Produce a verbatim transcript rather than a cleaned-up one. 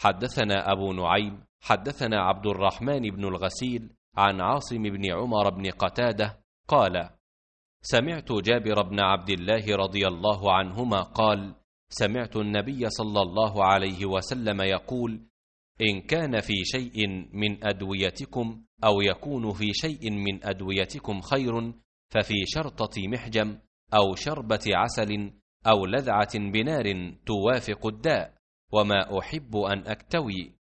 حدثنا أبو نعيم حدثنا عبد الرحمن بن الغسيل عن عاصم بن عمر بن قتادة قال: سمعت جابر بن عبد الله رضي الله عنهما قال: سمعت النبي صلى الله عليه وسلم يقول: إن كان في شيء من أدويتكم أو يكون في شيء من أدويتكم خير ففي شرطة محجم أو شربة عسل أو لذعة بنار توافق الداء، وما أحب أن أكتوي